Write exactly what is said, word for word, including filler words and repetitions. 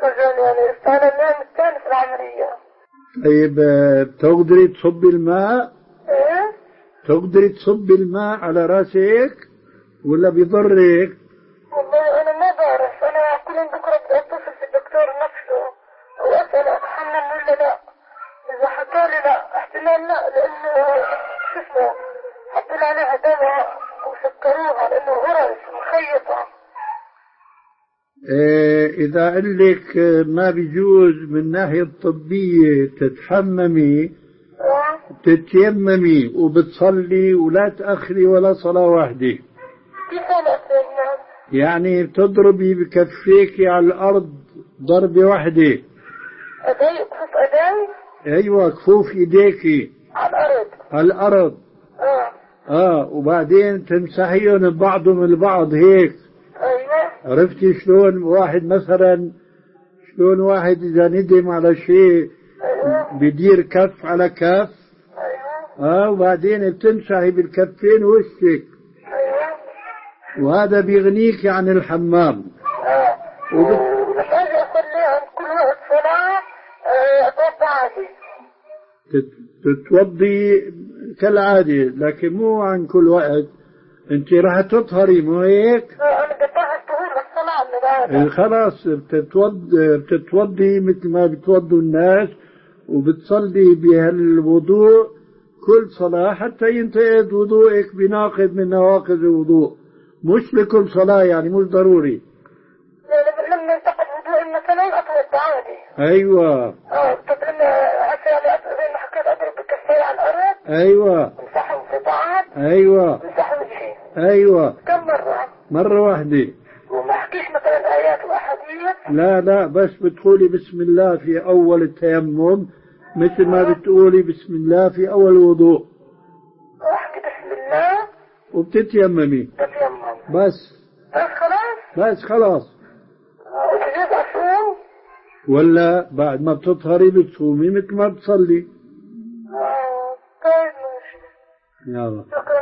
وجعني يعني استعلى اليوم الثاني في العملية. طيب بتقدري تصبي الماء؟ ايه؟ تقدري تصبي الماء على راسك ولا بيضرك؟ والله أنا ما بعرف، أنا كل يوم بكرة بدي أتصل في الدكتور نفسه وأسأل أتحمل ولا لا. إذا حكالي لا احتمال لا، لأنه شو اسمه حطوا لي عليها دواء وسكروها لأنه غرز مخيطة. إيه إذا قال لك ما بيجوز من ناحية طبية تتحممي تتيممي وبتصلي ولا تأخري ولا صلاة واحدة. كيف أنا أتيمم؟ يعني بتضربي بكفيك على الأرض ضربة واحدة. أدي كفوف أدي؟ أيوة كفوف إيديكي على الأرض. على الأرض. آه. آه وبعدين تمسحيهم ببعضهم البعض هيك. أيوة. عرفتي شلون واحد مثلا شلون واحد إذا ندم على شيء أيوة. بدير كف على كف. أيوة. آه وبعدين بتمسحي بالكفين وشك. أيوة. وهذا بيغنيك عن الحمام. آه. وبت... بس أجي أصلي عن كل وقت صلاة أتوضأ عادي. تتوضي كالعادة لكن مو عن كل وقت. انت راح تطهري مو هيك؟ أنا بطهر طهور للصلاة من هذا. خلاص بتتوضي بتتوضي مثل ما بتوضوا الناس وبتصلي بهالوضوء كل صلاة حتى ينتقد وضوءك بناقض من نواقض الوضوء. مش لكل صلاة يعني مش ضروري. لما ينتقد وضوء مثلا أتوضأ عادي. أيوة. اه طب لما هسه زي ما حكيت أضرب بكفي على الأرض. أيوة. امسحهم في بعض. أيوة. امسح وجهي. أيوة. كم مرة؟ مرة واحدة. وما احكيش مثلا آيات وأحاديث؟ لا لا بس بتقولي بسم الله في أول التيمم مثل ما بتقولي بسم الله في أول الوضوء. واحكي بسم الله وبتتيممي. بتيمم. بس. بس خلاص؟ بس خلاص. وتجيب أصوم؟ ولا بعد ما بتطهري بتصومي مثل ما بتصلي. اه طيب ماشي. يلا.